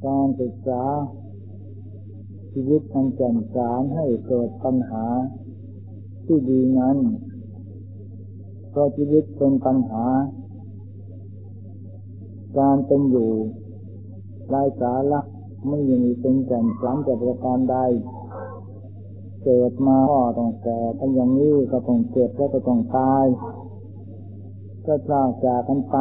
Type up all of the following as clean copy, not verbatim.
การศึกษาชีวิตมันแจ่มสารให้เกิดปัญหาที่ดีนั้นเพราะชีวิตเป็นปัญหาการเป็นอยู่ไร้สาระไม่มีเป็นแก่นสารแต่ประการใดเกิดมาก็ต้องแก่เป็นอย่างนี้ก็ต้องเจ็บแล้วก็ต้องตายก็พลากจากกันไป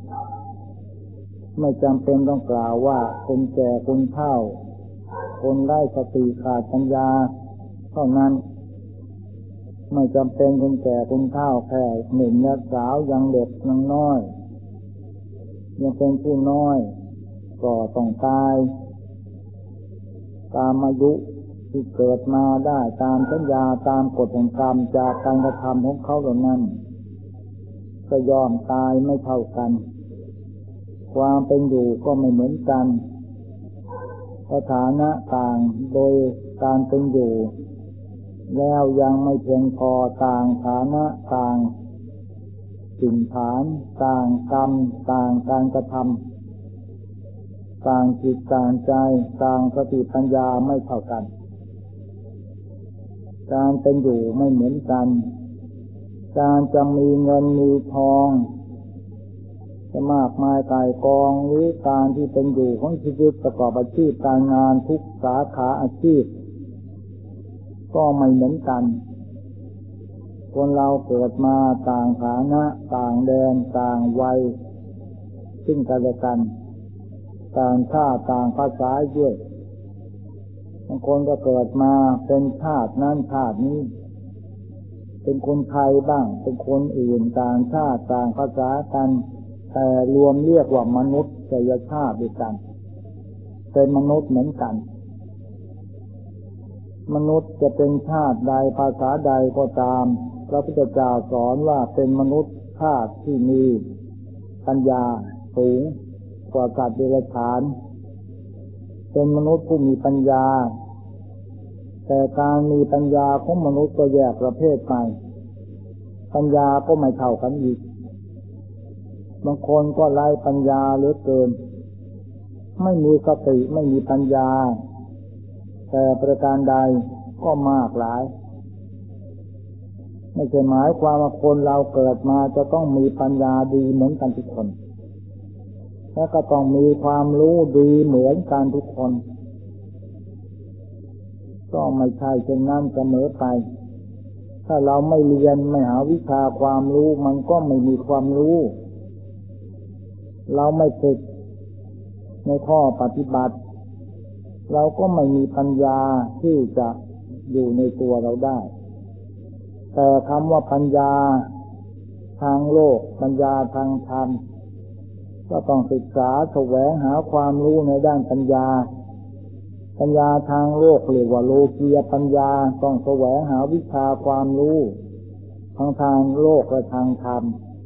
ไม่จำเป็นต้องกล่าวว่าคนแก่คนเฒ่าคนไร้สติขาดปัญญาเท่านั้นไม่จำเป็นคนแก่คนเฒ่าแค่หนุ่มและสาวยังเด็กยังน้อยยังเป็นผู้น้อยก็ต้องตายตามอายุที่เกิดมาได้ตามสัญญาตามกฎแห่งกรรมจากการกระทำของเขาเหล่านั้นก็ยอมตายไม่เท่ากันความเป็นอยู่ก็ไม่เหมือนกันสถานะต่างโดยการเป็นอยู่แล้วยังไม่เพียงพอต่างฐานะต่างสิ่งฐานต่างกรรมต่างการกระทำต่างจิตต่างใจต่างสติปัญญาไม่เท่ากันการเป็นอยู่ไม่เหมือนกันการจะมีเงินมีทองจะมากมายกายกองหรือการที่เป็นอยู่ของชีวิตประกอบอาชีพการงานทุกสาขาอาชีพก็ไม่เหมือนกันคนเราเกิดมาต่างฐานะต่างแดนต่างวัยซึ่งกันและกันต่างชาติต่างภาษาด้วยบางคนก็เกิดมาเป็นชาตินั้นชาตินี้เป็นคนไทยบ้างเป็นคนอื่นต่างชาติต่างภาษากันแต่รวมเรียกว่ามนุษย์ชาติด้วยกันเป็นมนุษย์เหมือนกันมนุษย์จะเป็นชาติใดภาษาใดก็ตามพระพุทธเจ้าสอนว่าเป็นมนุษย์ชาติที่มีปัญญาสูงกว่าสัตว์เดรัจฉานเป็นมนุษย์ผู้มีปัญญาแต่การมีปัญญาของมนุษย์ก็แยกประเภทไปปัญญาก็ไม่เท่ากันอีกบางคนก็ไร้ปัญญาเหลือเกินไม่มีสติไม่มีปัญญาแต่ประการใดก็มากหลายไม่ใช่หมายความว่าคนเราเกิดมาจะต้องมีปัญญาดีเหมือนกันทุกคนและก็ต้องมีความรู้ดีเหมือนกันทุกคนก็ไม่ใช่เช่นนั้นเสมอไปถ้าเราไม่เรียนไม่หาวิชาความรู้มันก็ไม่มีความรู้เราไม่ฝึกในข้อปฏิบัติเราก็ไม่มีปัญญาที่จะอยู่ในตัวเราได้แต่คำว่าปัญญาทางโลกปัญญาทางธรรมก็ต้องศึกษาแสวงหาความรู้ในด้านปัญญาปัญญาทางโลกเรียกว่าโลกียปัญญาต้องแสวงหาวิชาความรู้ทางโลกและทางธรรม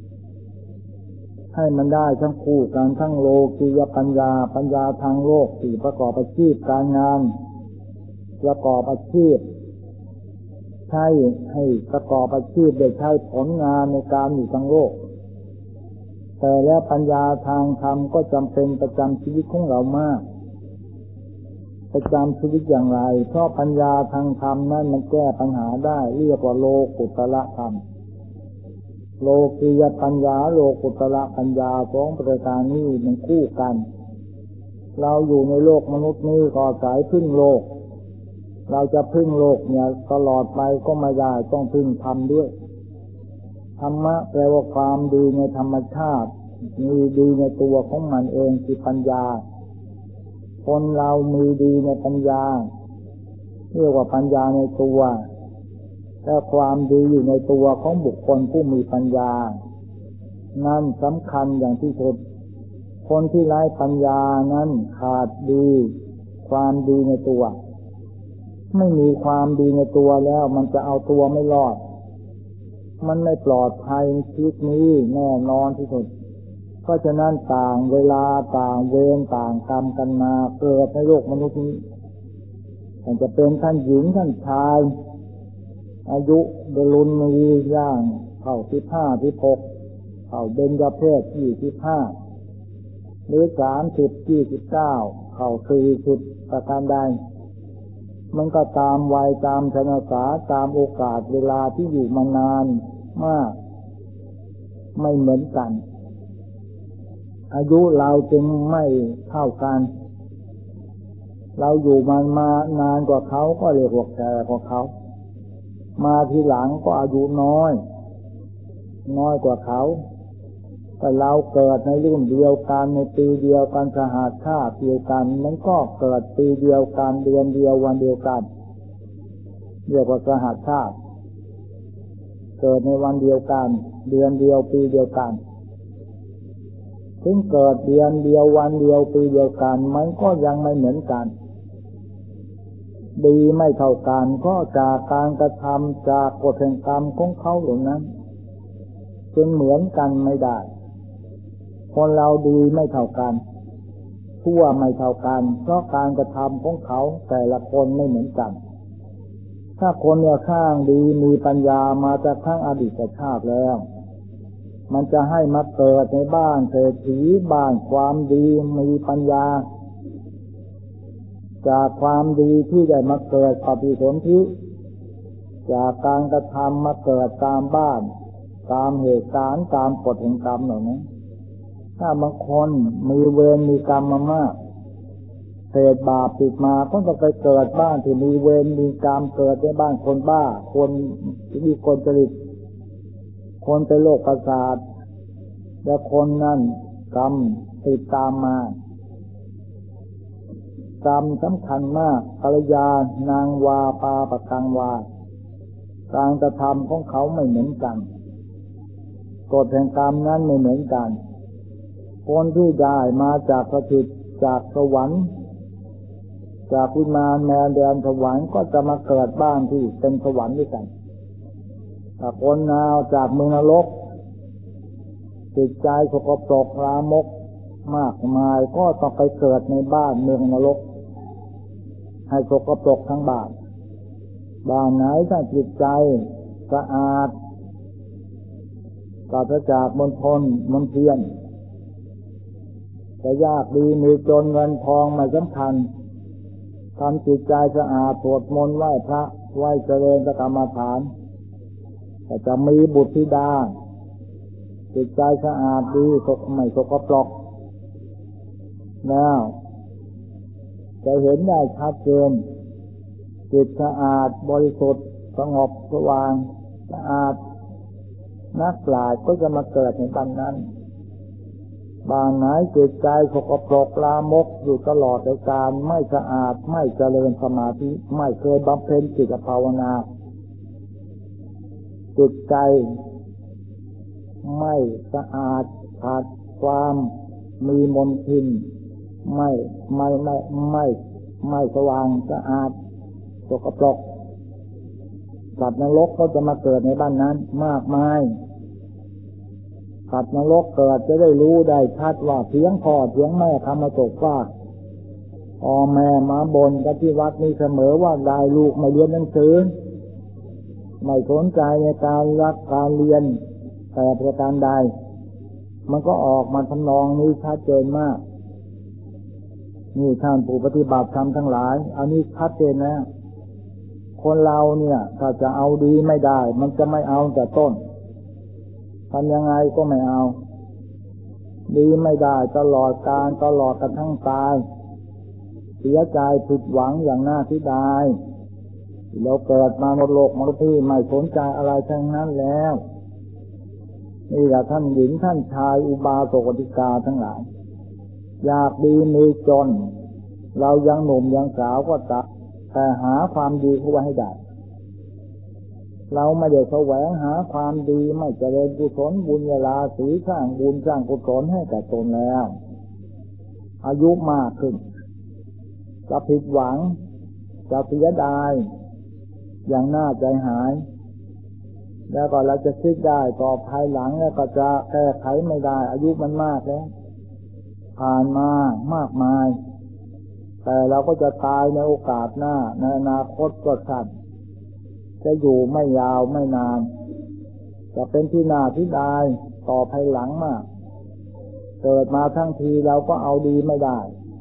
ให้มันได้ทั้งคู่กันทั้งโลกียปัญญาปัญญาทางโลกที่ประกอบอาชีพการงานประกอบอาชีพใช้ให้ประกอบอาชีพได้ใช้ผลงานในการอยู่ทางโลกแต่แล้วปัญญาทางธรรมก็จำเป็นประจำชีวิตของเรามากประจำชีวิตอย่างไรเพราะปัญญาทางธรรมนั้นมันแก้ปัญหาได้เรียกว่าโลกุตระธรรมโลกียปัญญาโลกุตระปัญญาสองประการนี้มันคู่กันเราอยู่ในโลกมนุษย์นี้ก็อาศัยพึ่งโลกเราจะพึ่งโลกเนี่ยตลอดไปก็ไม่ได้ต้องพึ่งธรรมด้วยธรรมะแปลว่าความดีในธรรมชาติมีดีในตัวของมันเองคือปัญญาคนเรามีดีในปัญญาเรียกว่าปัญญาในตัวและความดีอยู่ในตัวของบุคคลผู้มีปัญญานั่นสำคัญอย่างที่สุดคนที่ไร้ปัญญานั้นขาดดีความดีในตัวไม่มีความดีในตัวแล้วมันจะเอาตัวไม่รอดมันไม่ปลอดภัยในชีวิตนี้แน่นอนที่สุดเพราะฉะนั้นต่างเวลาต่างเวรต่างกรรมกันมาเกิดในโลกมนุษย์นี้มันจะเป็นท่านหญิงท่านชายอายุเดรุนมีย่างเข้า15 16เข้าเบญจเพส25หรือ30 29 เข้า40ประการใดมันก็ตามวัยตามชนสาตามโอกาสเวลาที่อยู่มานานมากไม่เหมือนกันอายุเราจึงไม่เท่ากันเราอยู่มานานกว่าเขาก็เรียกว่าแก่กว่าเขามาทีหลังก็อายุน้อยกว่าเขาแต่เราเกิดในรุ่นเดียวกันในปีเดียวกันสหชาติเดียวกันมันก็เกิดปีเดียวกันเดือนเดียววันเดียวกันเรียกว่าสหชาติเกิดในวันเดียวกันเดือนเดียวปีเดียวกันถึงเกิดเดือนเดียววันเดียวปีเดียวกันมันก็ยังไม่เหมือนกันดีไม่เท่ากันก็จากการกระทำจากกฎแห่งกรรมของเขาเหล่านั้นจึงเหมือนกันไม่ได้คนเราดีไม่เท่ากันชั่วไม่เท่ากันเพราะการกระทำของเขาแต่ละคนไม่เหมือนกันถ้าคนเนี่ยข้างดีมีปัญญามาจากข้างอดีตชาติแล้วมันจะให้มาเกิดในบ้านเศรษฐีบ้านความดีมีปัญญาจากความดีที่ได้มาเกิดปฏิสนธิจากการกระทำมาเกิดตามบ้านตามเหตุการณ์ตามกฎแห่งกรรมเหล่านั้นถ้าบางคนมีเวรมีกรรมมามากเศษบาปติดมาก็จะไปเกิดบ้านที่มีเวรมีกรรมเกิดในบ้านคนบ้าคนที่มีคนจริตคนเป็นโรคประสาทและคนนั้นกรรมติดตามมากรรมสำคัญมากกัลยาณนางวาปาปะกังวาการกระทำของเขาไม่เหมือนกันกฎแห่งกรรมนั้นไม่เหมือนกันคนที่ได้มาจากสถิตจากสวรรค์จากวิมานแมนแดนสวรรค์ก็จะมาเกิดบ้านที่เป็นสวรรค์ด้วยกันถ้าคนนาวจากเมืองนรกจิตใจสกปรกลามกมากมายก็ต้องไปเกิดในบ้านเมืองนรกให้สกปรกทั้งบ้านไหนถ้าจิตใจสะอาดปราศจากมลเทียนจะยากดีมีจนเงินทองไม่สำคัญทำจิตใจสะอาดสวดมนต์ไหว้พระไหว้เจริญกรรมฐานแต่จะมีบุตรธิดาจิตใจสะอาดดีไม่สกปรกแล้วจะเห็นได้ชัดเจนจิตสะอาดบริสุทธิ์สงบสว่างสะอาดนักปราชญ์ก็จะมาเกิดในบ้านนั้นบ้านไหนจิตใจสกปรกลามกอยู่ตลอดในการไม่สะอาดไม่เจริญสมาธิไม่เคยบำเพ็ญจิตภาวนาจิตใจไม่สะอาดขาดความมีมลทินไม่สว่างสะอาดสกปรกสัตว์นรกก็จะมาเกิดในบ้านนั้นมากมายสัตว์นรกเกิดจะได้รู้ได้ชัดว่าเสียงพ่อเสียงแม่ทำมาตกฟากพ่อแม่มาบ่นกันที่วัดนี้เสมอว่าได้ลูกไม่เรียนหนังสือไม่สนใจในการรักการเรียนแต่ประการใดมันก็ออกมาทำนองนี้ชัดเจนมากนี่ท่านผู้ปฏิบัติธรรมทั้งหลายอันนี้ชัดเจนนะคนเราเนี่ยถ้าจะเอาดีไม่ได้มันจะไม่เอาแต่ต้นทำยังไงก็ไม่เอาดีไม่ได้ตลอดกาลตลอดกระทั่งตายเสียใจผิดหวังอย่างน่าเสียดายเราเกิดมาบนโลกมนุษย์ที่ไม่สนใจอะไรทั้งนั้นแล้วนี่แหละท่านหญิงท่านชายอุบาสกอุบาสิกาทั้งหลายอยากดีมีจนเรายังหนุ่มยังสาวก็ตัดแต่หาความดีเข้าไว้ให้ได้เราไม่ได้แสวงหาความดีไม่เจริญกุศลบุญญาลาสีสร้างบุญสร้างกุศลให้แก่ตนแล้วอายุมากขึ้นจะผิดหวังจะเสียดายอย่างน่าใจหายแล้วก็เราจะคิดได้ต่อภายหลังแล้วก็จะแก้ไขไม่ได้อายุมันมากแล้วผ่านมามากมายแต่เราก็จะตายในโอกาสหน้าในอนาคตก็สั้นจะอยู่ไม่ยาวไม่นานจะเป็นที่น่าเสียดายต่อภายหลังมากเกิดมาทั้งทีเราก็เอาดีไม่ได้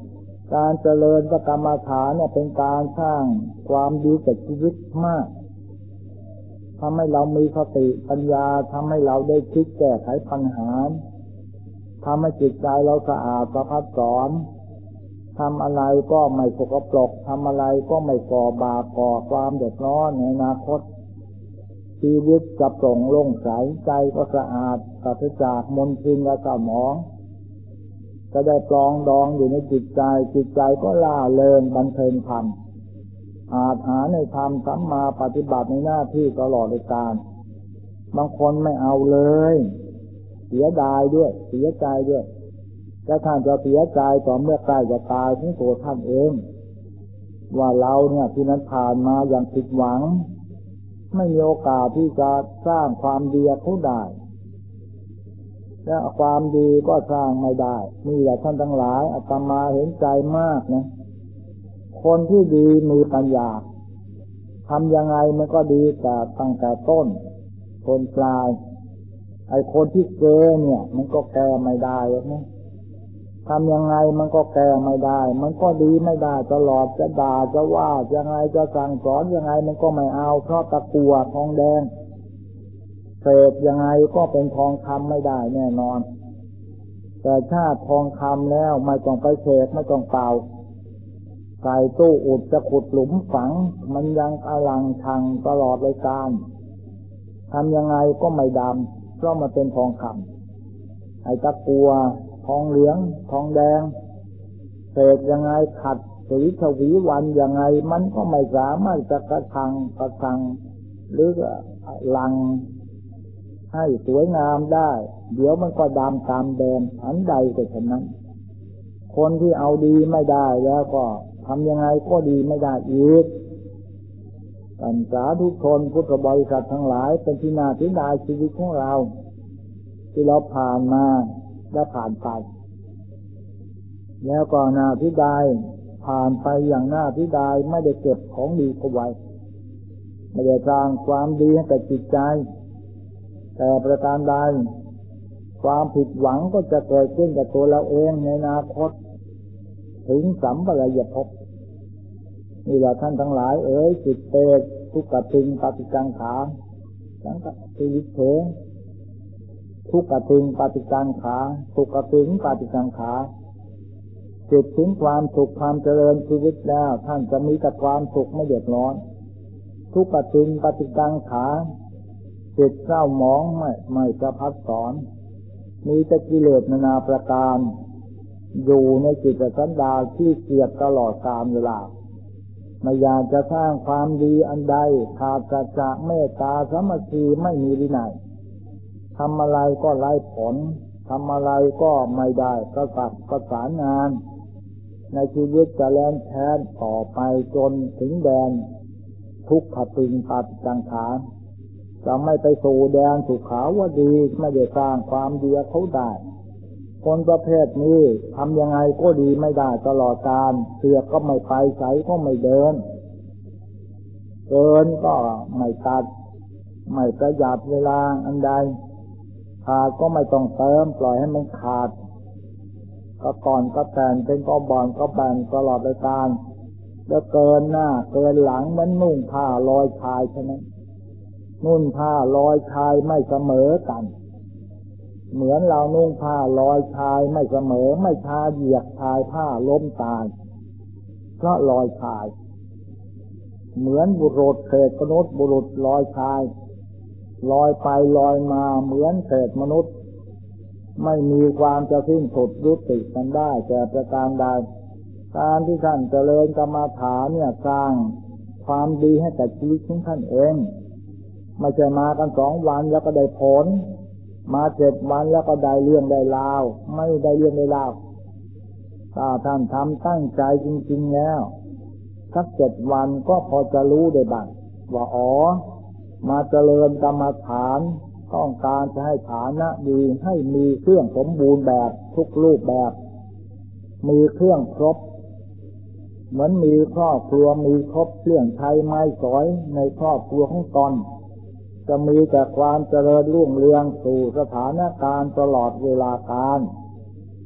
การเจริญกรรมฐานเนี่ยเป็นการสร้างความดีแก่ชีวิตมากทำให้เรามีสติปัญญาทำให้เราได้คิดแก้ไขปัญหาทำให้จิตใจเราสะอาดสะพัดสอนทำอะไรก็ไม่สกปรกทำอะไรก็ไม่ก่อบาปก่อความเดือดร้อนในอนาคตชีวิตจะโปร่งโล่งใสใจก็สะอาดปราศจากมลทินและเศร้าหมองจะได้ปลองดองอยู่ในจิตใจก็ล่าเริงบันเทิงธรรมอาจหาในธรรมสัมมาปฏิบัติในหน้าที่ตลอดการบางคนไม่เอาเลยเสียดายด้วยเสียใจด้วยและท่านจะเสียใจต่อเมื่อใกล้จะตายถึงตัวท่านเองว่าเราเนี่ยที่นั้นผ่านมาอย่างผิดหวังไม่มีโอกาสที่จะสร้างความดีเขาได้และความดีก็สร้างไม่ได้นี่แหละท่านทั้งหลายอาตมาเห็นใจมากนะคนที่ดีมีปัญญาทำยังไงมันก็ดีแต่ตั้งแต่ต้นคนปลายไอ้คนที่เกเนี่ยมันก็แก้ไม่ได้หรอกนะทำยังไงมันก็แก้ไม่ได้มันก็ดีไม่ได้ตลอดจะด่าจะว่ายังไงจะสั่งสอนยังไงมันก็ไม่เอาเพราะตะกั่วทองแดงเศษยังไงก็เป็นทองคำไม่ได้แน่นอนแต่ถ้าทองคำแล้วไม่ต้องไปเศษไม่ต้องเป่าใส่ตู้อุดจะขุดหลุมฝังมันยังอลังชังตลอดเลยการทำยังไงก็ไม่ดำเพราะมันเป็นทองคำไอ้ตะกั่วทองเหลืองทองแดงเศษยังไงขัดสีชวีวันยังไงมันก็ไม่สามารถจะกระชังหรือลังให้สวยงามได้เดี๋ยวมันก็ดำตามแดงอันใดก็เช่นนั้นคนที่เอาดีไม่ได้แล้วก็ทำยังไงก็ดีไม่ได้อีกท่านสาธุชนพุทธบริษัททั้งหลายเป็นที่น่าเสียดายชีวิตของเราที่เราผ่านมาและผ่านไปแล้วก็น่าเสียดายผ่านไปอย่างน่าเสียดายไม่ได้เก็บของดีเอาไว้ไม่ได้สร้างความดีให้กับจิตใจแต่ประการใดความผิดหวังก็จะเกิดขึ้นกับตัวเราเองในอนาคตถึงสัมปรายภพนี่แหละท่านทั้งหลายจิตเตทุกขติงปฏิกังขาสังกัปปิวิเถทุกขติงปฏิกังขาทุกขติงปฏิกังขาจิตถึงความสุขความเจริญชีวิตแล้วท่านจะมีแต่ความสุขไม่เดือดร้อนทุกขติงปฏิกังขาจิตเศร้าหมองไม่จะพัดสอนมีแต่กิเลสนานาประการอยู่ในจิตสันดานที่เกียดตลอดกาลเวลาไม่อยากจะสร้างความดีอันใดขาดสัจจะเมตตาสามัคคีไม่มีวินัยทำอะไรก็ไร้ผลทำอะไรก็ไม่ได้ประสานงานในชีวิตจะแล่นแค้นต่อไปจนถึงแดนทุกขติงปฏิกังขาจะไม่ไปสู่แดนสุขาวดีไม่ได้สร้างความดีเขาได้คนประเภทนี้ทำยังไงก็ดีไม่ได้ตลอดกาลเสือกก็ไม่ไปใสก็ไม่เดินเกินก็ไม่ตัดไม่ประหยัดเวลาอันใดขาดก็ไม่ต้องเติมปล่อยให้มันขาดก็ก่อนก็แต่งเป็นก็บ่อนก็แบ่งตลอดรายการแล้วเกินหน้าเกินหลังเหมือนนุ่งผ้าลอยชายใช่ไหมนุ่งผ้าลอยชายไม่เสมอกันเหมือนเรานุ่งผ้าลอยชายไม่เสมอไม่ชาเหยียบชายผ้าล้มตายเพราะลอยชายเหมือนบุรุษเศษมนุษย์บุรุษลอยชายลอยไปลอยมาเหมือนเศษมนุษย์ไม่มีความจะสิ้นสุดยุติกันได้แต่ประการใดการที่ท่านเจริญกรรมฐานเนี่ยสร้างความดีให้กับชีวิตของท่านเองไม่ใช่มากัน2 วันแล้วก็ได้ผลมา7 วันแล้วก็ได้เรื่องได้ราวไม่ได้เรื่องได้ราวถ้าท่านทำตั้งใจจริงๆแล้วสัก7 วันก็พอจะรู้ได้บ้างว่ามาเจริญกรรมฐานต้องการจะให้ฐานะดีให้มีเครื่องสมบูรณ์แบบทุกรูปแบบมีเครื่องครบเหมือนมีครอบครัวมีครบเครื่องใช้ไม้สอยในครอบครัวของตนจะมีแต่ความเจริญรุ่งเรืองสู่สถานการณ์ตลอดเวลาการ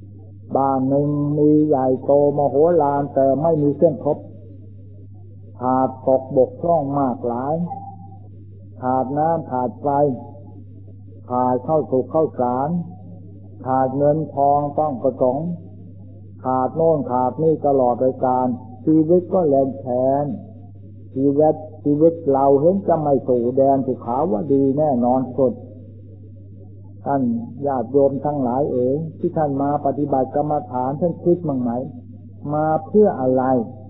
บ้านหนึ่งมีใหญ่โตมโหฬารแต่ไม่มีเครื่องครบขาดตกบกพร่องมากหลายขาดน้ำขาดไฟขาดข้าวสุกข้าวสารขาดเงินทองต้องประสงค์ขาดโน่นขาดนี่ตลอดรายการชีวิตก็แลนแทนชีวิตเราเห็นจะไม่สู่แดนสุขาวดีแน่นอนสุดท่านญาติโยมทั้งหลายที่ท่านมาปฏิบัติกรรมฐานท่านคิดบ้างไหมมาเพื่ออะไร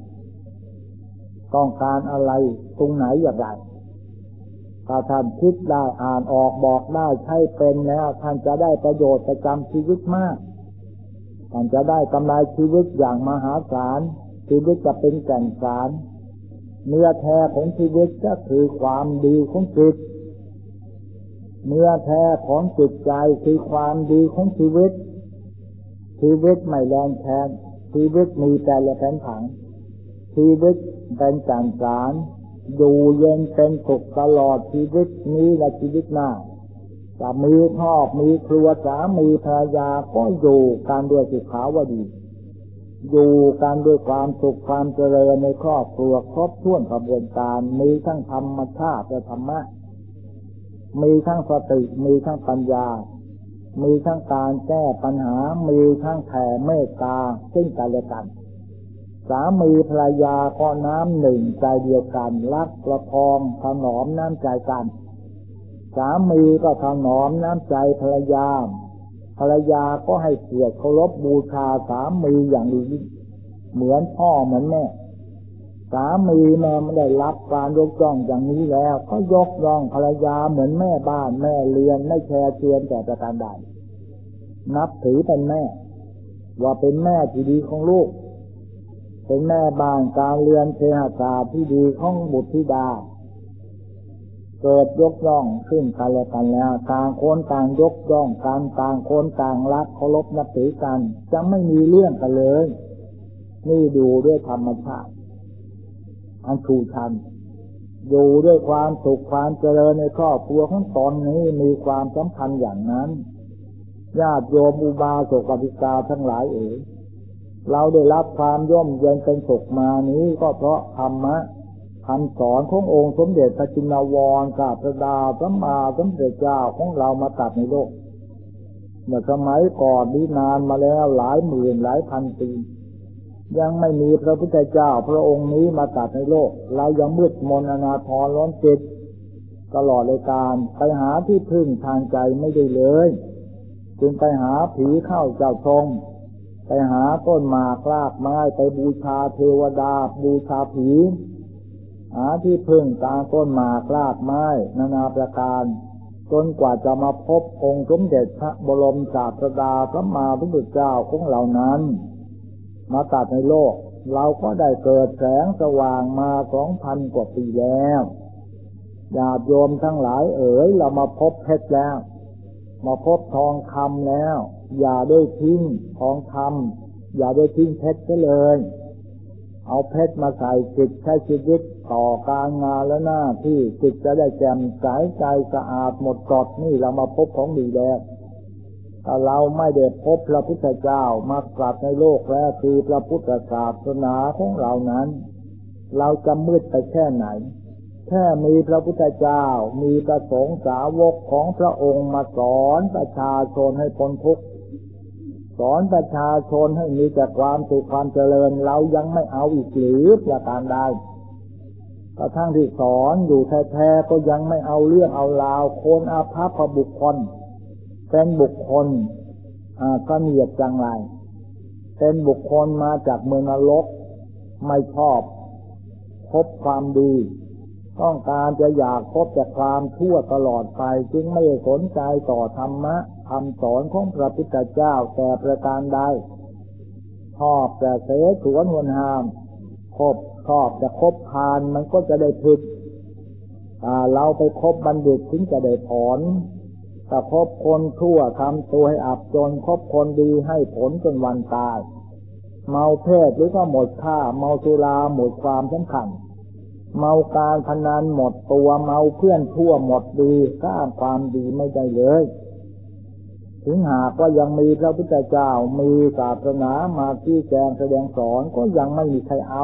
ต้องการอะไรตรงไหนอย่างไรถ้าท่านคิดได้อ่านออกบอกได้ใช้เป็นแล้วท่านจะได้ประโยชน์ประจำชีวิตมากท่านจะได้กำไรชีวิตอย่างมหาศาลชีวิตจะเป็นแก่นสารเนื้อแท้ของชีวิตก็คือความดีของจิตเนื้อแท้ของจิตใจคือความดีของชีวิตชีวิตไม่แรงแทนชีวิตมีแต่ละแผนผังชีวิตเป็นแก่นสารอยู่เย็นเป็นสุขตลอดชีวิตนี้และชีวิตหน้าจะมีครอบมีครัวสามีภรรยาก็อยู่กันด้วยสุขาวดีอยู่กันด้วยความสุขความเจริญในครอบครัวครบถ้วนกระบวนการมีทั้งธรรมชาติและธรรมะมีทั้งสติมีทั้งปัญญามีทั้งการแก้ปัญหามีทั้งแผ่เมตตาซึ่งกันและกันสามีภรรยาก็น้ำหนึ่งใจเดียวกันรักประคองถนอมน้ำใจกันสามีก็ถนอมน้ำใจภรรยาภรรยาก็ให้เกียรติเคารพบูชาสามีอย่างดีเหมือนพ่อเหมือนแม่สามีแม่ไม่ได้รับการยกย่องอย่างนี้แล้วก็ยกย่องภรรยาเหมือนแม่บ้านแม่เรือนไม่แคร์เชือนแต่ประการใดนับถือเป็นแม่ว่าเป็นแม่ที่ดีของลูกเป็นแม่บ้านการเรือนเคหศาสตร์ที่ดีของบุตรธิดาเกิดยกย่องขึ้นกันและกันแล้วต่างคนต่างยกย่องกันต่างคนต่างรักเคารพนับถือกันจะไม่มีเรื่องกันเลยนี่ดูด้วยธรรมชาติอันชูชันอยู่ด้วยความสุขความเจริญในครอบครัวของตนนี้มีความสำคัญอย่างนั้นญาติโยมอุบาสกอุบาสิกาทั้งหลายเราได้รับความย่อมเย็นเป็นสุขมานี้ก็เพราะธรรมะคำสอนขององค์สมเด็จพระจินวรศาสดาสัมมาสัมพุทธเจ้าของเรามาตรัสในโลกเมื่อสมัยก่อนนี้นานมาแล้วหลายหมื่นหลายพันปียังไม่มีพระพุทธเจ้าพระองค์นี้มาตรัสในโลกเรายังมืดมนอนาถรล้นจิตตลอดเลยการไปหาที่พึ่งทางใจไม่ได้เลยจึงไปหาผีเข้าเจ้าทรงไปหาต้นหมากรากไม้ไปบูชาเทวดาบูชาผีหาที่พึ่งตามต้นหมากรากไม้นานาประการจนกว่าจะมาพบองค์สมเด็จพระบรมศาสดาสัมมาสัมพุทธเจ้าของเรานั้นมาตรัสในโลกเราก็ได้เกิดแสงสว่างมา 2,000 กว่าปีแล้วญาติโยมทั้งหลายเรามาพบเพชรแล้วมาพบทองคำแล้วอย่าได้ทิ้งทองคำอย่าได้ทิ้งเพชรเลยเอาเพชรมาใส่จิตใช้ชีวิตต่อการงานและหน้าที่จิตจะได้แจ่มใสใจสะอาดหมดจดนี่เรามาพบของดีแล้วถ้าเราไม่ได้พบพระพุทธเจ้ามาตรัสในโลกแล้วคือพระพุทธศาสนาของเรานั้นเราจะมืดไปแค่ไหนแค่มีพระพุทธเจ้ามีพระสงฆ์สาวกของพระองค์มาสอนประชาชนให้พ้นทุกข์สอนประชาชนให้มีแต่ความสุขความเจริญเรายังไม่เอาอีกหรือประการใดกระทั่งที่สอนอยู่แท้ๆก็ยังไม่เอาเรื่องเอาราวคนอาภัพบุคคลเป็นบุคคลเสนียดจังไรเป็นบุคคลมาจากเมืองนรกไม่ชอบพบความดีต้องการจะอยากพบแต่ความชั่วตลอดไปจึงไม่สนใจต่อธรรมะคำสอนของพระพุทธเจ้าแต่ประการใดชอบแต่เสฉวนหวนหามชอบจะคบพาลมันก็จะได้ผิดเราไปคบบัณฑิตถึงจะได้ผลถ้าคบคนชั่วทำตัวให้อับจนคบคนดีให้ผลจนวันตายเมาเพศหรือก็หมดค่าเมาสุราหมดความสำคัญเมาการพนันหมดตัวเมาเพื่อนชั่วหมดดีสร้างความดีไม่ได้เลยถึงหากว่ายังมีพระพุทธเจ้ามีศาสนามาชี้แจงแสดงสอนก็ยังไม่มีใครเอา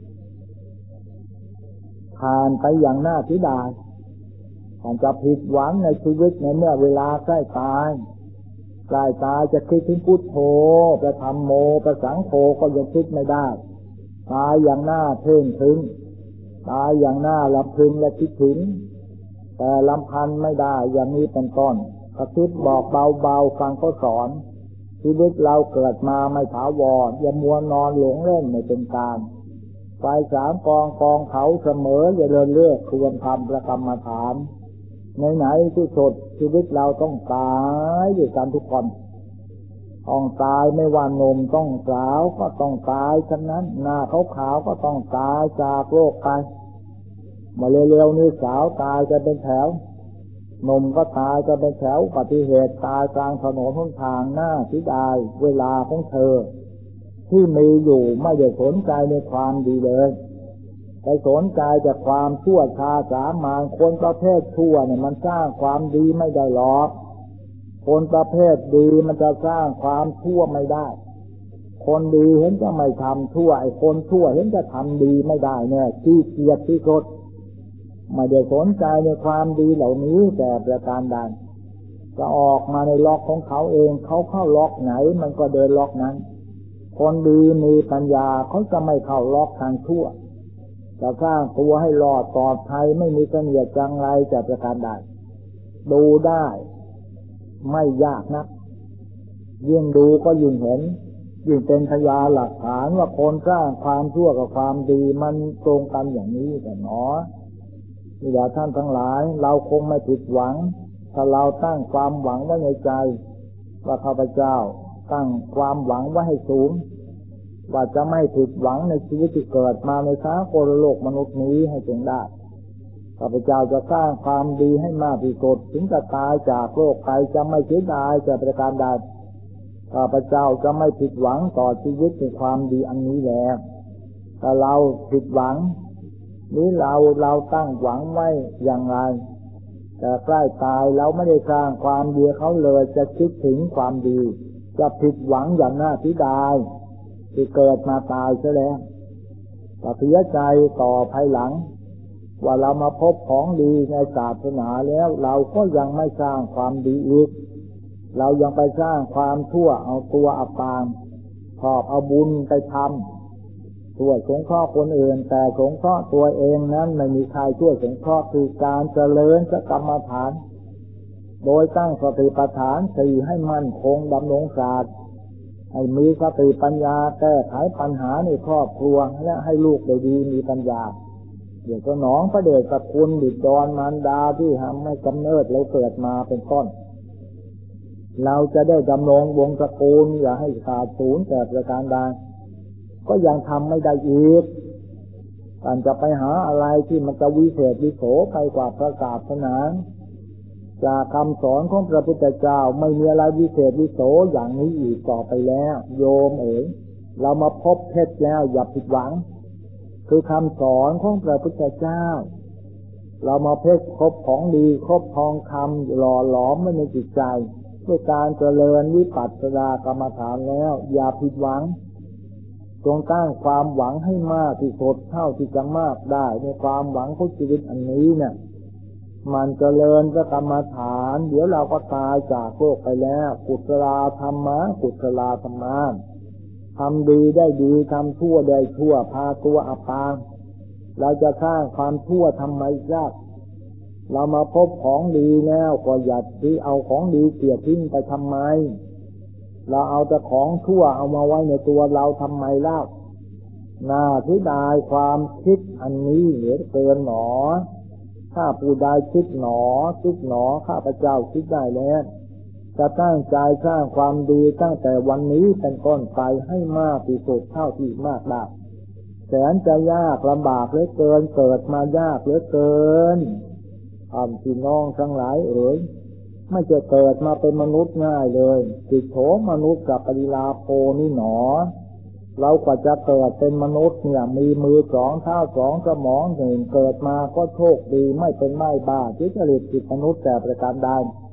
ผ่านไปอย่างน่าเสียดายท่านจะผิดหวังในชีวิตในเมื่อเวลาใกล้ตายจะคิดถึงพุทโธพระธัมโมพระสังโฆก็ยังคิดไม่ได้ตายอย่างน่าเพ่งถึงตายอย่างน่าลำพึงและคิดถึงแต่ลำพันไม่ได้อย่างนี้เป็นต้นกระซิบบอกเบาๆฟังเขาสอนชีวิตเราเกิดมาไม่ถาวรอย่ามัวนอนหลงเล่นไม่เป็นการไฟสามกองเขาเสมออย่าเดินเลือกควรทำประกรรมฐานไหนที่สุดชีวิตเราต้องตายด้วยกันทุกคนต้องตายไม่ว่าหนุ่มต้องสาวก็ต้องตายฉะนั้นหน้าขาวๆก็ต้องตายจากโลกไปมาเร็วๆนี้สาวตายจะเป็นแถวหนุ่มก็ตายจะเป็นแถวอุบัติเหตุตายกลางถนนหนทางหน้าเสียดายเวลาของเธอที่มีอยู่ไม่ได้สนใจในความดีเลยไปสนใจแต่ความชั่วช้าสามัญคนประเภทชั่วเนี่ยมันสร้างความดีไม่ได้หรอกคนประเภทดีมันจะสร้างความชั่วไม่ได้คนดีเห็นจะไม่ทำชั่วไอ้คนชั่วเห็นจะทำดีไม่ได้เนี่ยขี้เกียจที่สุดไม่ได้สนใจในความดีเหล่านี้แต่ประการใดจะออกมาในล็อกของเขาเองเขาเข้าล็อกไหนมันก็เดินล็อกนั้นคนดีมีปัญญาเขาจะไม่เข้าล็อกทางชั่วจะสร้างตัวให้รอดปลอดภัยไม่มีเสนียดจังไรแต่ประการใดดูได้ไม่ยากนักยิ่งดูก็ยิ่งเห็นยิ่งเป็นพยานหลักฐานว่าคนสร้างความชั่วกับความดีมันตรงกันอย่างนี้แต่หนอนี่แหละท่านทั้งหลายเราคงไม่ผิดหวังถ้าเราตั้งความหวังไว้ในใจว่าข้าพเจ้าตั้งความหวังไว้ให้สูงว่าจะไม่ผิดหวังในชีวิตที่เกิดมาในสากลโลกมนุษย์นี้ให้จงได้ข้าพเจ้าจะสร้างความดีให้มากที่สุดถึงจะตายจากโลกไปจะไม่เสียดายจะประการใดข้าพเจ้าจะไม่ผิดหวังต่อชีวิตในความดีอันนี้แล้วถ้าเราผิดหวังนี้เราตั้งหวังไว้อย่างไรแต่ใกล้ตายเราไม่ได้สร้างความดีเขาเลยจะคิดถึงความดีจะผิดหวังอย่างน่าเสียดายที่เกิดมาตายซะแล้วแต่เสียใจต่อภายหลังว่าเรามาพบของดีในศาสนาแล้วเราก็ยังไม่สร้างความดีอีกเรายังไปสร้างความชั่วเอาตัวอับปางชอบเอาบุญไปทำช่วยสงเคราะห์คนอื่นแต่สงเคราะห์ตัวเองนั้นไม่มีใครช่วยสงเคราะห์คือการเจริญกรรมฐานโดยตั้งสติปัฏฐานสี่ให้มั่นคงดำรงศาสตร์ให้มีสติปัญญาแก้ไขปัญหาในครอบครัวและให้ลูกได้ดีมีปัญญาเดี๋ยวก็หนองพระเดชคุณบิดรมารดาที่ทำให้กำเนิดเราเกิดมาเป็นต้นเราจะได้ดำรงวงศ์ตระกูลอย่าให้ขาดสูญแต่ประการใดก็ยังทำไม่ได้อีกการจะไปหาอะไรที่มันจะวิเศษวิโสไปกว่าพระศาสนาจากคำสอนของพระพุทธเจ้าไม่มีอะไรวิเศษวิโสอย่างนี้อีกต่อไปแล้วโยมเอ๋ยเรามาพบเพชรแล้วอย่าผิดหวังคือคำสอนของพระพุทธเจ้าเรามาเพชรครบของดีครบทองคำหล่อหลอมไว้ในจิตใจด้วยการเจริญวิปัสสนากรรมฐานแล้วอย่าผิดหวังจงตั้งความหวังให้มากที่สุดเท่าที่จะมากได้ในความหวังของชีวิตอันนี้เนี่ยมันเจริญพระกรรมฐานเดี๋ยวเราก็ตายจากโลกไปแล้วกุศลธรรมะกุศลธรรมะทำดีได้ดีทำชั่วได้ชั่วพาตัวอับปางเราจะสร้างความชั่วทำไมยากเรามาพบของดีแล้วก็อย่าที่เอาของดีเกลียดทิ้งไปทำไมเราเอาแต่ของชั่วเอามาไว้ในตัวเราทำไมเล่าน่าเสียดายความคิดอันนี้เหลือเกินหนอถ้าผู้ใดคิดหนอข้าพเจ้าคิดได้แล้วจะตั้งใจสร้างความดีตั้งแต่วันนี้เป็นต้นไปให้มากที่สุดเท่าที่มากได้แสนจะยากลำบากเหลือเกินเกิดมายากเหลือเกินพี่น้องทั้งหลายเอ๋ยไม่จะเกิดมาเป็นมนุษย์ง่ายเลยติโถมนุษย์กับปริลาโภนี่หนอเรากว่าจะเกิดเป็นมนุษย์เนี่ยมีมือสองเท้าสองสมองหนึ่งเกิดมาก็โชคดีไม่เป็นไม้บ้าที่จะหลุดจิตมนุษย์แต่ประการใด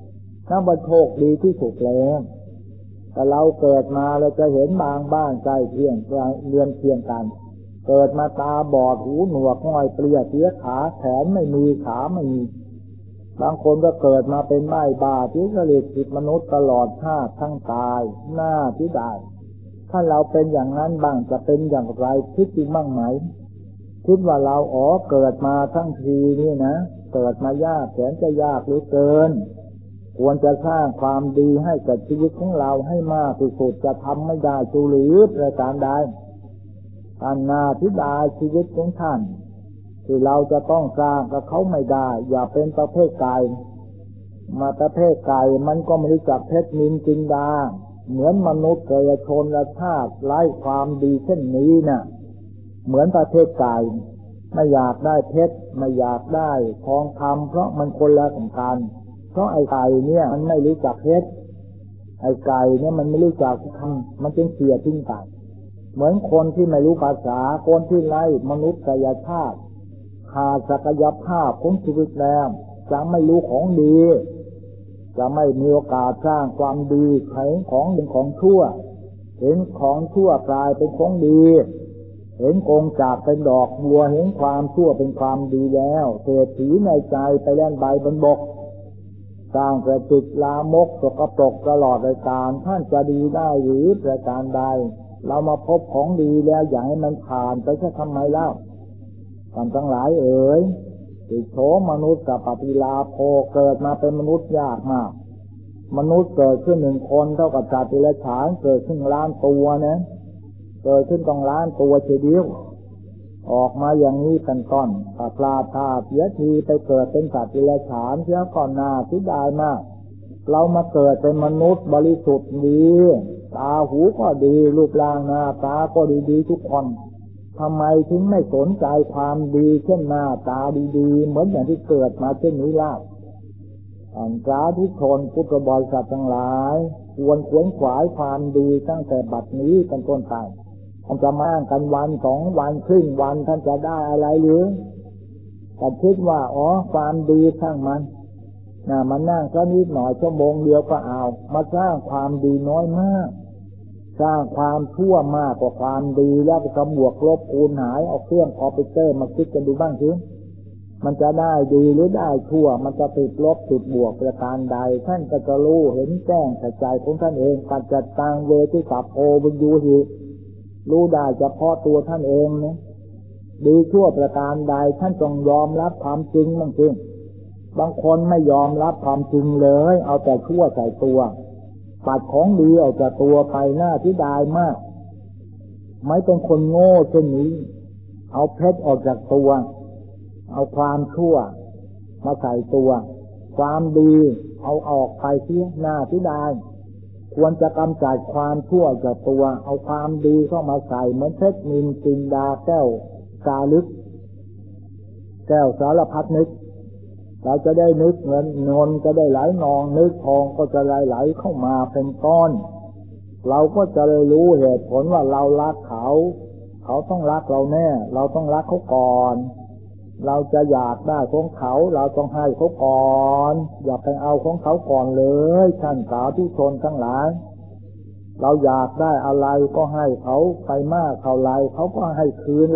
นับว่าโชคดีที่สุดแล้วแต่เราเกิดมาเราจะเห็นบางบ้านใกล้เคียงเรือนเคียงกันเกิดมาตาบอดหูหนวกง่อยเปลี่ยเสียขาแขนไม่มีขาไม่มีบางคนก็เกิดมาเป็นไม้บาที่ผลิตผิดมนุษย์ตลอดชาติทั้งตายหน้าที่ได้ถ้าเราเป็นอย่างนั้นบ้างจะเป็นอย่างไรคิดจริงบ้างไหมคิดว่าเราเกิดมาทั้งทีนี่นะเกิดมายากแสนจะยากเหลือเกินควรจะสร้างความดีให้กับชีวิตของเราให้มากที่สุดจะทำไม่ได้จุหรือประการใดท่านนาธิดาชีวิตของท่านที่เราจะต้องสร้างกับเขาไม่ได้อย่าเป็นประเภทไก่มาประเภทไก่มันก็ไม่รู้จักเพชรนินจินดาเหมือนมนุษย์เกยชนและชาติไร้ความดีเช่นนี้นะเหมือนประเภทไก่ไม่อยากได้เพชรไม่อยากได้ทองคำเพราะมันคนละกันเพราะไอ้ไก่เนี่ยมันไม่รู้จักเพชรไอ้ไก่เนี่ยมันไม่รู้จักทำมันจึงเสียทิ้งไปเหมือนคนที่ไม่รู้ภาษาคนที่ไร้มนุษยชาติขาดศักยภาพของชีวิตแล้วจะไม่รู้ของดีจะไม่มีโอกาสสร้างความดีเห็นของเป็นของชั่วเห็นของชั่วกลายเป็นของดีเห็นกงจากเป็นดอกบัวเห็นความชั่วเป็นความดีแล้วเศรษฐีในใจไปเล่นใบบนบกสร้างแต่จิตลามกสกปรกตลอดรายการท่านจะดีได้หรือประการใดเรามาพบของดีแล้วอย่าให้มันผ่านไปแค่ทำไมเล่าท่านทั้งหลายเอ๋ยติโฉมนุษย์กับปฏิลาโภเกิดมาเป็นมนุษย์ยากมากมนุษย์เกิดขึ้น1 คนเท่ากับสัตว์เดรัจฉานเกิดขึ้นล้านตัวนะเกิดขึ้นต้องล้านตัวเฉยเดียวออกมาอย่างนี้เป็นต้นถ้าพลาดท่าเสียทีไปเกิดเป็นสัตว์เดรัจฉานเสียก่อนหน้าที่ได้มากเรามาเกิดเป็นมนุษย์บริสุทธิ์ดีตาหูก็ดีรูปร่างหน้าตาก็ดีๆทุกคนทำไมถึงไม่สนใจความดีเช่นหน้าตาดีๆเหมือนอย่างที่เกิดมาเช่นนี้ล่ะท่านสาธุชนพุทธบริษัททั้งหลายควรขวนขวายความดีตั้งแต่บัดนี้เป็นต้นไปท่านจะมากันวัน2 วันครึ่งวันท่านจะได้อะไรหรือแต่คิดว่าความดีทั้งมันมันนั่งสักนิดหน่อยชั่วโมงเดียวก็เอามาสร้างความดีน้อยมากสร้างความชั่วมากกว่าความดีแล้วก็บวกลบคูณหารเอาเครื่องคอมพิวเตอร์มาคิดกันดูบ้างสิมันจะได้ดีหรือได้ชั่วมันจะติดลบติดบวกประการใดท่านก็จะรู้เห็นแจ้งใจของท่านเองปัจจัตตังเวทิสัพโพวิญญูหิรู้ได้เฉพาะตัวท่านเองนะดีชั่วประการใดท่านต้องยอมรับความจริงบ้างสิบางคนไม่ยอมรับความจริงเลยเอาแต่ชั่วใส่ตัวปัดของดีออกจากตัวไปหน้าที่ได้มากไม่เป็นคนโง่เช่นนี้เอาเพชรออกจากตัวเอาความชั่วมาใส่ตัวความดีเอาออกไปเสียหน้าที่ได้ควรจะกำจัดความชั่วจากตัวเอาความดีเข้ามาใส่เหมือนเพชรนินจินดาแก้วกาลึกแก้วสารพัดนึกเราจะได้นึกเงินจะได้ไหลนองนึกทองก็จะไหลเข้ามาเป็นก้อนเราก็จะได้รู้เหตุผลว่าเรารักเขาต้องรักเราแน่เราต้องรักเขาก่อนเราจะอยากได้ของเขาเราต้องให้เขาก่อนอย่าไปเอาของเขาก่อนเลยท่านสาธุชนทั้งหลายเราอยากได้อะไรก็ให้เขาไปมากเท่าไรเขาก็ให้คืน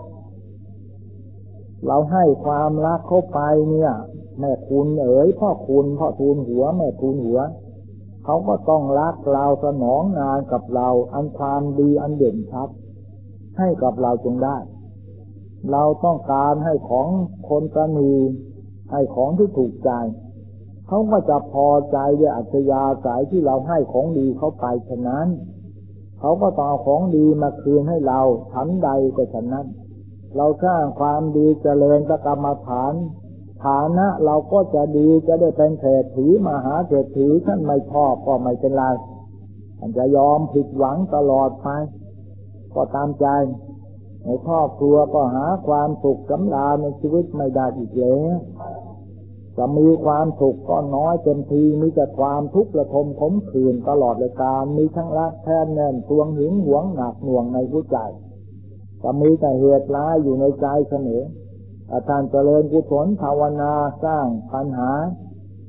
เราให้ความรักเขาไปเนี่ยแม่คุณเอ๋ยพ่อคุณพ่อทูลหัวแม่ทูลหัวเขาก็ต้องรักเราสนองงานกับเราอันความดีอันเด่นชัดให้กับเราจงได้เราต้องการให้ของคนประณีให้ของที่ถูกใจเขาก็จะพอใจด้วยอัธยาศัยที่เราให้ของดีเขาไปฉะนั้นเขาก็ต้องเอาของดีมาคืนให้เราฉันใดก็ฉะนั้นเราสร้างความดีเจริญกรรมฐานฐานะเราก็จะดีจะได้เป็นเศรษฐีมหาเศรษฐีท่านไม่ชอบก็ไม่เป็นไรท่านจะยอมผิดหวังตลอดไปก็ตามใจในครอบครัวก็หาความสุขสำราญในชีวิตไม่ได้อีกแล้วจะมีความสุขก็น้อยเต็มทีมีแต่ความทุกข์ระทมขมขื่นตลอดเลยการมีทั้งรักแค้นแน่นทวงหึงหวงหนักหน่วงในหัวใจจะมีแต่เหตุร้ายอยู่ในใจเสมอท่านเจริญกุศลภาวนาสร้างปัญหา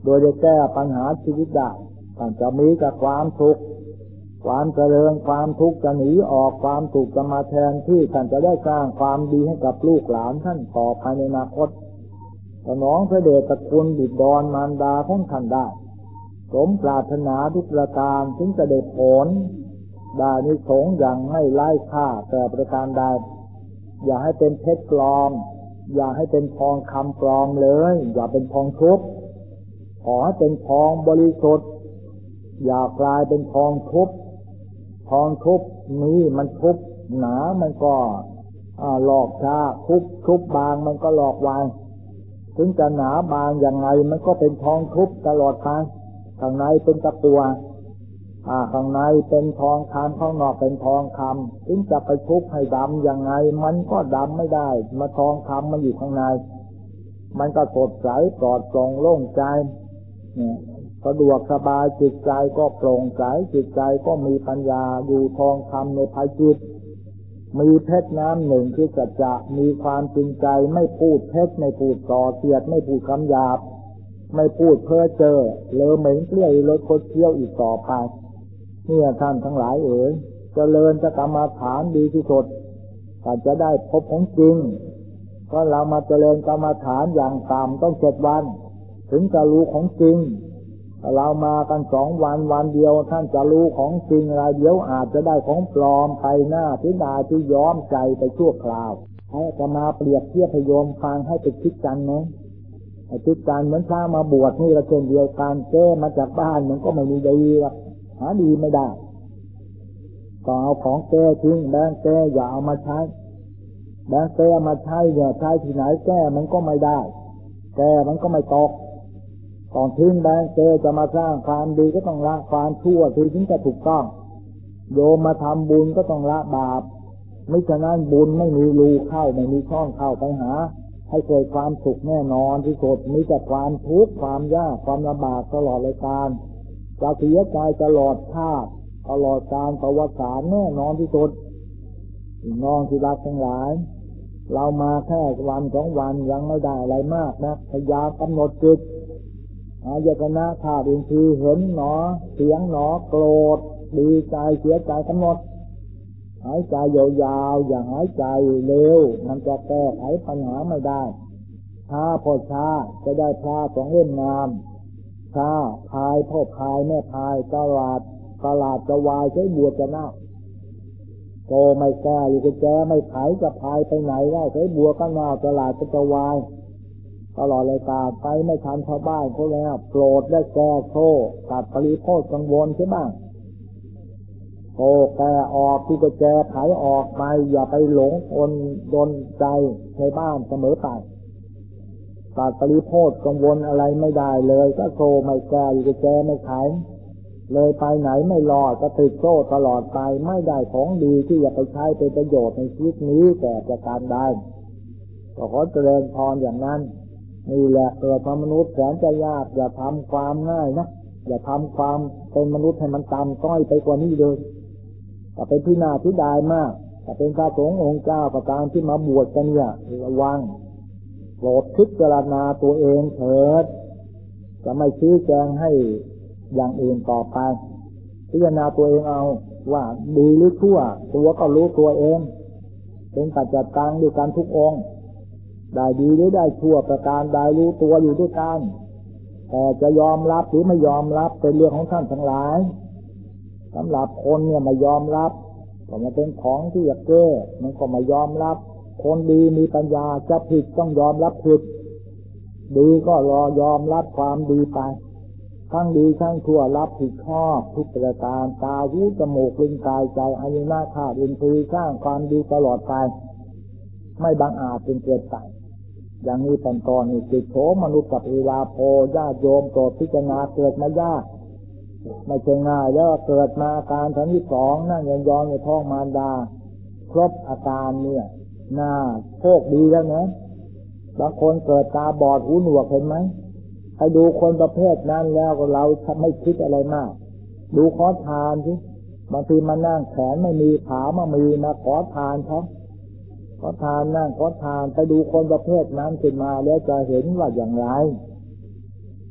โดยจะแก้ปัญหาชีวิตได้ท่านจะมีแต่ความสุขความเจริญความทุกข์จะหนีออกความสุขจะมาแทนที่ท่านจะได้สร้างความดีให้กับลูกหลานท่านต่อไปในอนาคตสนองพระเดชพระคุณบิดามารดาของท่านได้สมปรารถนาทุกประการถึงจะได้ผลได้นิสงส์อย่างไม่ไร้ค่าแต่ประการใดอย่าให้เป็นเพชรปลอมอย่าให้เป็นทองคำปลอมเลยอย่าเป็นทองทุบขอให้เป็นทองบริสุทธิ์อย่ากลายเป็นทองทุบทองทุบนี้มันทุบหนามันก็หลอกช้าทุบบางมันก็หลอกไวถึงจะหนาบางอย่างไรมันก็เป็นทองทุบตลอดไปข้างในเป็นตะกั่วข้างในเป็นทองคำข้างนอกเป็นทองคำถึงจะไปทุบให้ดำอย่างไรมันก็ดำไม่ได้มาทองคำมันอยู่ข้างในมันก็สดใสปลอดโปร่งโล่งใจสะดวกสบายจิตใจก็โปร่งใสจิตใจก็มีปัญญาอยู่ทองคำในภายจิตมีเพชรน้ำหนึ่งที่จะมีความจริงใจไม่พูดเท็จไม่พูดส่อเสียดไม่พูดคำหยาบไม่พูดเพ้อเจ้อเลอะเหม็นเกลี้ยเลยคดเคี้ยวอีกต่อไปเนี่ยท่านทั้งหลายเจริญกรรมฐานดีที่สุดท่านจะได้พบของจริงก็เรามาเจริญกรรมฐานอย่างต่ำต้อง7 วันถึงจะรู้ของจริงเรามากัน2 วันวันเดียวท่านจะรู้ของจริงอะไรเดี๋ยวอาจจะได้ของปลอมไปหน้าที่ดาที่ย้อมใจไปชั่วคราวให้จะมาเปรียบเทียบพยมฟังให้ไปคิดกันนะให้คิดกันเหมือนพระมาบวชนี่ละเช่นเดียวกันแก้มาจากบ้านมันก็ไม่มีดีหรอกหาดีไม่ได้ก็เอาของแก้ทิ้งแบงแก้อย่าเอามาใช้แบงแก้มาใช้อย่าใช้ที่ไหนแก้มันก็ไม่ได้แก้มันก็ไม่ตกก่อนทิ้งแบงเจจะมาสร้างความดีก็ต้องละความชั่วถึงจะถูกต้องโยมมาทำบุญก็ต้องละบาปไม่ฉะนั้นบุญไม่มีรูเข้าไม่มีช่องเข้าไปหาให้เกิดความสุขแน่นอนที่สุดมีแต่ความทุกข์ความยากความลำบากตลอดรายการจะเสียใจตลอดชาติตลอดการประวัติศาสตร์แน่นอนที่สุดน้องที่รักทั้งหลายเรามาแค่วัน2 วันยังไม่ได้อะไรมากนะพยายามกำหนดจิตอายตนะธาตุอินทรีย์เห็นหนอเสียงหนอโกรธดีใจเสียใจกำหนดหายใจยาวๆอย่าหายใจเร็วมันจะแก้ไขปัญหาไม่ได้ช้าพอช้าจะได้พระ2 เล่มงามช้าพายพ่อพายแม่พายตลาดจะวายใช้บัวจะน่าโกไม่แก้อยู่ก็แก้ไม่ไขจะพายไปไหนได้ใช้บัวก็น่าตลาดจะวายตลอดเลยตาไปไม่ทันชาวบ้านเขาแล้วโกรธได้แก้โซ่ตัดปริโภคกังวลใช่บ้างโก้แก้ออกที่ก็แก้ไขออกไปอย่าไปหลงโดนใจในบ้านเสมอไปตัดปริโภคกังวลอะไรไม่ได้เลยก็โซ่ไม่แก้อยู่ก็แก้ไม่ไขเลยไปไหนไม่รอดก็ติดโซ่ตลอดไปไม่ได้ของดีที่จะไปใช้เป็นประโยชน์ในชีวิตนี้แต่ประการใดก็ขอเจริญพรอย่างนั้นนี่แหละเกิดมนุษย์แสนจะยากอย่าทำความง่ายนะอย่าทำความเป็นมนุษย์ให้มันต่ำต้อยไปกว่านี้เลยแต่เป็นที่น่าทุดายมากแต่เป็นพระสงฆ์องค์เจ้าประการที่มาบวชกันเนี่ยระวังโปรดพิจารณาตัวเองเถิดจะไม่ชี้แจงให้อย่างอื่นต่อไปพิจารณาตัวเองเอาว่าดีหรือชั่วตัวก็รู้ตัวเองเป็นปัจจัยตังด้วยกันทุกองค์ได้ดีหรือได้ชั่วประการใดรู้ตัวอยู่ด้วยกันแต่จะยอมรับหรือไม่ยอมรับเป็นเรื่องของท่านทั้งหลายสำหรับคนเนี่ยไม่ยอมรับก็มันเป็นของที่อยากแก้มันก็ไม่ยอมรับคนดีมีปัญญาจะผิดต้องยอมรับผิดดีก็ยอมรับความดีไปทั้งดีทั้งชั่วรับผิดชอบทุกประการตาหูจมูกลิ้นกายใจอายุนาธาตุอินทรีย์สร้างความดีตลอดไปไม่บังอาจเป็นเกิดไปอย่างนี้เป็นตอนนี้จิตโสมนุษย์กับเอวาโพญาติโยมโปรดพิจารณาเกิดมายากไม่ใช่ง่ายแล้วเกิดมาอาการทั้งที่2นั่งยองๆในท้องมารดาครบอาการเนี่ยน่าโชคดีแล้วนะบางคนเกิดตาบอดหูหนวกเห็นไหมให้ดูคนประเภทนั้นแล้วเราไม่คิดอะไรมากดูขอทานสิบางทีมานั่งแขนไม่มีขามามีมาขอทานเขาขอทานนั่งขอทานไปดูคนประเภทนั้นขึ้นมาแล้วจะเห็นว่าอย่างไร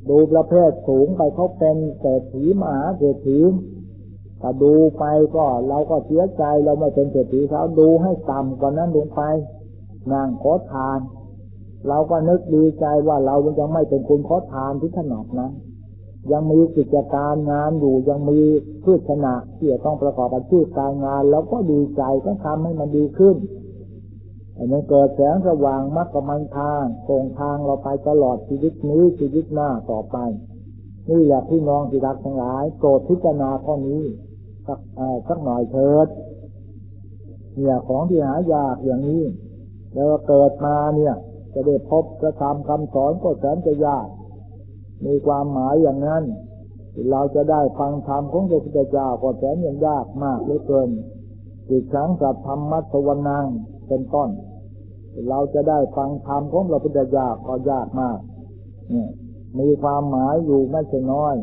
ดูประเภทสูงไปเขาเป็นเศรษฐีมหาเศรษฐีถ้าดูไปก็เราก็เสียใจเราไม่เป็นเศรษฐีเขาดูให้ต่ำกว่านั้นลงไปนั่งขอทานเราก็นึกดีใจว่าเรายังไม่เป็นคนขอทานที่ขนาดนั้นยังมีกิจการงานอยู่ยังมีพืชขณะที่จะต้องประกอบอาชีพการงานแล้วก็ดีใจก็ทำให้มันดีขึ้นมันเกิดแสงสว่างมรรคมันทางส่งทางเราไปตลอดชีวิตนี้ชีวิตหน้าต่อไปนี่แหละพี่น้องที่รักทั้งหลายโปรดพิจารณาข้อนี้สักหน่อยเถิดเนี่ยของที่หายากอย่างนี้แล้วเกิดมาเนี่ยจะได้พบจะทำคำสอนก็แสนจะยากมีความหมายอย่างนั้นเราจะได้ฟังธรรมของพระพุทธเจ้าก็แสนยากมากเหลือเกินอีกครั้งสัพธรรมัสสวนังเป็นต้นเราจะได้ฟังธรรมของพระพุทธเจ้าก็ยากมากเนี่ยมีความหมายอยู่ไม่ใช่น้อย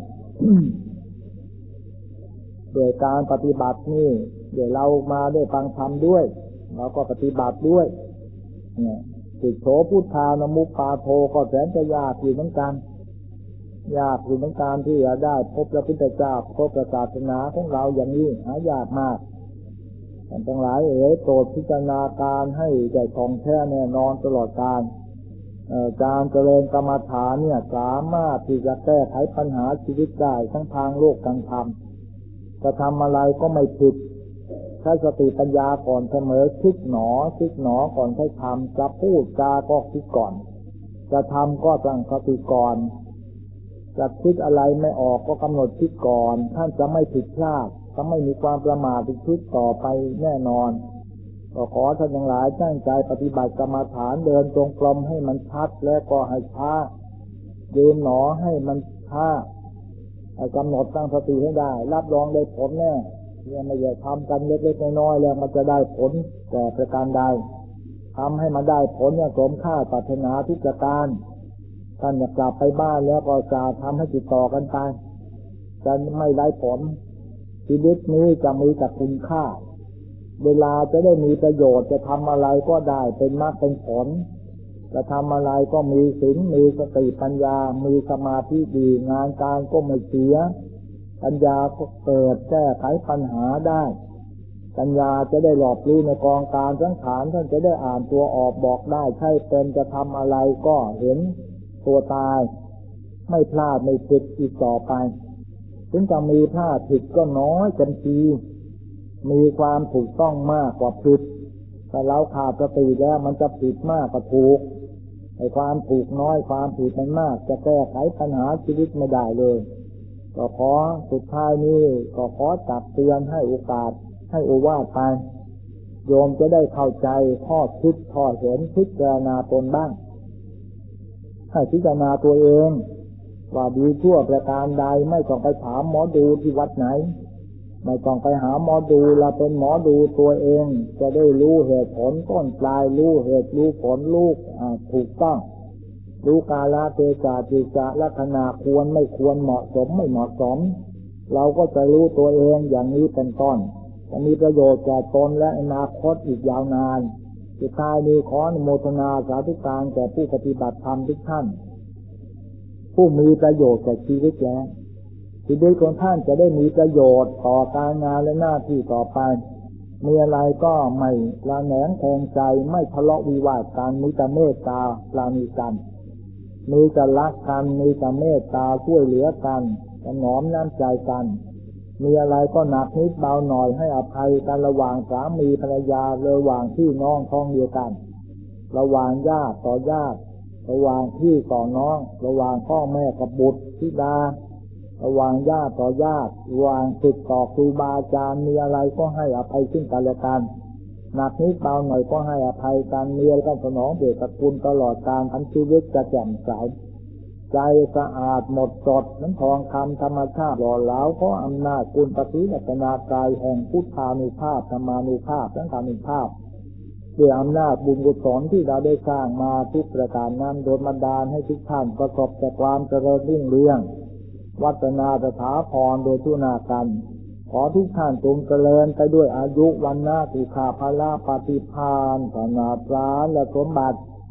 โดยการปฏิบัตินี่เดี๋ยวเรามาได้ฟังธรรมด้วยเราก็ปฏิบัติด้วยเนี่ยติโสพุทธานมุปปาโทก็แสนจะยากอยู่เหมือนกันยากอยู่เหมือนกันที่จะได้พบพระพุทธเจ้าพบศาสนาของเราอย่างนี้หายากมากท่านทั้งหลายโปรดพิจารณาการให้ใจของแท้แน่นอนตลอดการเจริญกรรมฐานเนี่ยสามารถที่จะแก้ไขปัญหาชีวิตได้ทั้งทางโลกทางธรรมจะทำอะไรก็ไม่ผิดใช้สติปัญญาก่อนเสมอคิดหนอก่อนใช้ทำจะพูดจาก็คิดก่อนจะทำก็ตั้งสติก่อนจะคิดอะไรไม่ออกก็กำหนดคิดก่อนท่านจะไม่ผิดพลาดจะไม่มีความประมาทในคิดต่อไปแน่นอนก็ขอท่านทั้งหลายตั้งใจปฏิบัติกรรมฐานเดินจงกรมให้มันชัดและก็ให้ช้ายืนหนอให้มันช้าให้กำหนดตั้งสติให้ได้รับรองได้ผลแน่เนี่ยไม่ใช่ทำกันเล็กๆน้อยๆแล้วมันจะได้ผลแต่ประการใดทำให้มันได้ผลเนี่ยสมค่าปรารถนาทุกประการท่านจะกลับไปบ้านแล้วก็จะทำให้ติดต่อกันไปจะไม่ได้ผลชีวิตนี้จะมีแต่คุณค่าเวลาจะได้มีประโยชน์จะทำอะไรก็ได้เป็นมรรคเป็นผลจะทำอะไรก็มีศีลมีสติปัญญามีสมาธิดีงานการก็ไม่เสียปัญญาก็เกิดแก้ไขปัญหาได้ปัญญาจะได้หลอบรู้ในกองการสังขารท่านจะได้อ่านตัวออกบอกได้ใช่เป็นจะทำอะไรก็เห็นตัวตายไม่พลาดไม่ผิดอีกต่อไปถึงจะมีพลาดผิดก็น้อยเต็มทีมีความถูกต้องมากกว่าผิดแต่เราขาดสติแล้วมันจะผิดมากกว่าถูกไอ้ความถูกน้อยความผิดมันมากจะแก้ไขปัญหาชีวิตไม่ได้เลยก็ขอสุดท้ายนี้ก็ขอตักเตือนให้โอกาสให้โอวาทไปโยมจะได้เข้าใจข้อคิดข้อเห็นพิจารณาตนบ้างให้พิจารณาตัวเองว่าดีชั่วประการใดไม่ต้องไปถามหมอดูที่วัดไหนไม่ต้องไปหาหมอดูเราเป็นหมอดูตัวเองจะได้รู้เหตุผลต้นปลายรู้เหตุรู้ผลรู้ถูกต้องรู้กาลเทศะจิจะลักษณะควรไม่ควรเหมาะสมไม่เหมาะสมเราก็จะรู้ตัวเองอย่างนี้เป็นต้นจะมีประโยชน์แก่ตนและอนาคตอีกยาวนานสุดท้ายนี้ขออนุโมทนาสาธุการแก่ผู้ปฏิบัติธรรมทุกท่านผู้มีประโยชน์แก่ชีวิตแล้วชีวิตของท่านจะได้มีประโยชน์ต่อการงานและหน้าที่ต่อไปมีอะไรก็ไม่ระแหงแทงใจไม่ทะเลาะวิวาทกันมีแต่เมตตาปราณีกันมีแต่รักกันมีแต่เมตตาช่วยเหลือกันถนอมน้ำใจกันมีอะไรก็หนักนิดเบาหน่อยให้อภัยกันระหว่างสามีภรรยาระหว่างพี่น้องท้องเดียวกันระหว่างญาติต่อญาติระหว่างพี่ต่อน้องระหว่างพ่อแม่กับบุตรธิดาระหว่างญาติต่อญาติระหว่างศิษย์ต่อครูบาอาจารย์มีอะไรก็ให้อภัยซึ่งกันและกันหนักนิดเบาหน่อยก็ให้อภัยกันมีอะไรก็สนองเดชคุณตลอดการทั้งชีวิตจะแจ่มใสใจสะอาดหมดจดนั้นทองคำธรรมชาติหล่อเหลาเพราะอำนาจคุณปฏิรัตนากายแห่งพุทธานุภาพธรรมานุภาพสังฆานุภาพด้วยอำนาจบุญกุศลที่เราได้สร้างมาทุกประการนั้นโดยบันดาลให้ทุกท่านประสบแต่ความเจริญรุ่งเรืองวัฒนาสถาพรโดยทั่วหน้ากันขอทุกท่านจงเจริญไปด้วยอายุวันนาสุขภาละปฏิภาณธนาปราณและสมบัติ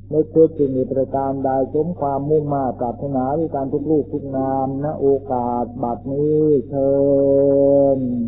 ไม่เกิดสิ่งใดประการใดสมความมุ่งมา่ปรารถนาด้วยการทุกรูปทุกนามณโอกาสบัดนี้เชิญ